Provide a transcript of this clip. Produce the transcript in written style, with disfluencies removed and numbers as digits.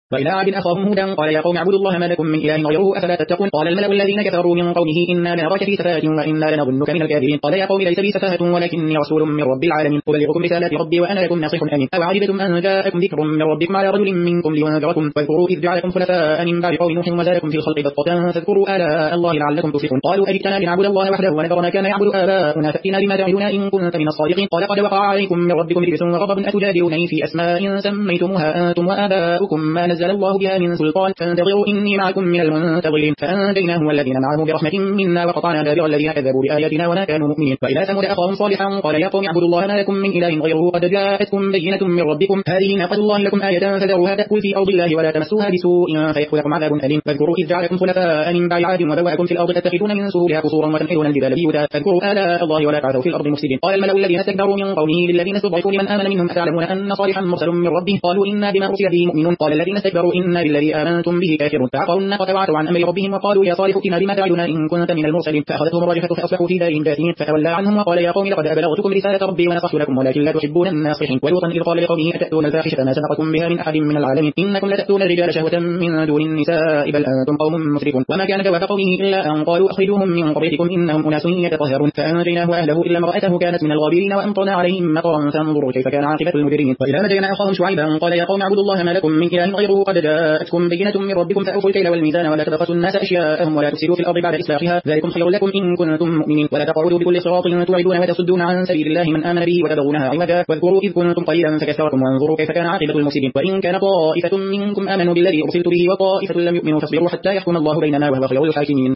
وإلى عاد أخاهم هودا قال يا قوم اعبدوا الله ما لكم من إله غيره أفلا تتقون قال الملأ الذين كفروا من قومه إنا لنراك في سفاهة وإنا لنظنك من الكاذبين قال يا قوم ليس بي سفاهة ولكني رسول من رب العالمين أبلغكم رسالات ربي وأنا لكم ناصح أمين أو عجبتم أن جاءكم ذكر من ربكم على رجل منكم لينذركم واذكروا إذ جعلكم خلفاء من بعد قوم نوح وزادكم في الخلق بسطة فاذكروا آلاء الله لعلكم تفلحون قالوا أجئتنا لنعبد الله وحده ونذر ما كان يعبد آباؤنا فأتنا بما تعدنا إن كنت من الصادقين قال قد وقع عليكم من ربكم رجس وغضب أتجادلونني في أسماء سميتموها أنتم وآباؤكم ما نزل الله بها من سلطان فانتظروا إني معكم من المنتظرين فأنجيناه والذين معه برحمة منا وقطعنا دابر الذين كذبوا بآياتنا وما كانوا مؤمنين وإلى ثمود أخاهم صالحا قال يا قوم اعبدوا الله ما لكم من إله غيره قد جاءتكم بينة من ربكم هذه ناقة الله لكم آية فذروها تأكل في أرض الله ولا تمسوها بسوء فيأخذكم عذاب أليم واذكروا إذ جعلكم خلفاء من بعد عاد وبوأكم في الأرض تتخذون من سهولها قصورا وتنحتون الجبال بيوتا فاذكروا آلاء الله ولا تعثوا في الأرض مفسدين قال الملأ الذين استكبروا من قومه للذين استضعفوا لمن آمن منهم أتعلمون أن صالحا مرسل من ربه قالوا إنا بما أرسل به مؤمنون قال الذين استكبروا إنا بالذي آمنتم به كافرون فعقروا الناقة وعتوا عن أمر ربهم وقالوا يا صالح ائتنا بما تعدنا إن كنت من المرسلين فأخذتهم الرجفة فأصبحوا في دارهم جاثمين فتولى عنهم وقال يا قوم لقد أبلغتكم رسالة ربي ونصحت لكم ولكن لا تحبون الناصحين ولوطا إذ قال لقومه أتأتون الفاحشة ما سبقكم بها من أحد من العالمين إنكم لتأتون الرجال شهوة من دون النساء بل أنتم قوم مسرفون وما كان جواب قومه إلا أن قالوا أخرجوهم من قريتكم إنهم أناس يتطهرون فأنجيناه وأهله إلا امرأته كانت من الغابرين وأمطرنا عليهم مطرا فانظروا كيف كان عاقبة المجرمين وإلى مدين أخاهم شعيبا قال يا قوم اعبدوا الله ما لكم من إله غيره قد جاءتكم بينة من ربكم فأوفوا الكيل والميزان ولا تبخسوا الناس أشياءهم ولا تفسدوا في الأرض بعد إصلاحها ذلكم خير لكم إن كنتم مؤمنين ولا تقعدوا بكل صراط توعدون وتصدون عن سبيل الله من آمن به وتبغونها عوجا واذكروا إذ كنتم قليلا فكثركم وانظروا كيف كان عاقبة المفسدين وإن كان طائفة منكم آمنوا بالذي أرسلت به وطائفة لم يؤمنوا فاصبروا حتى يحكم الله بيننا وهو خير الحاكمين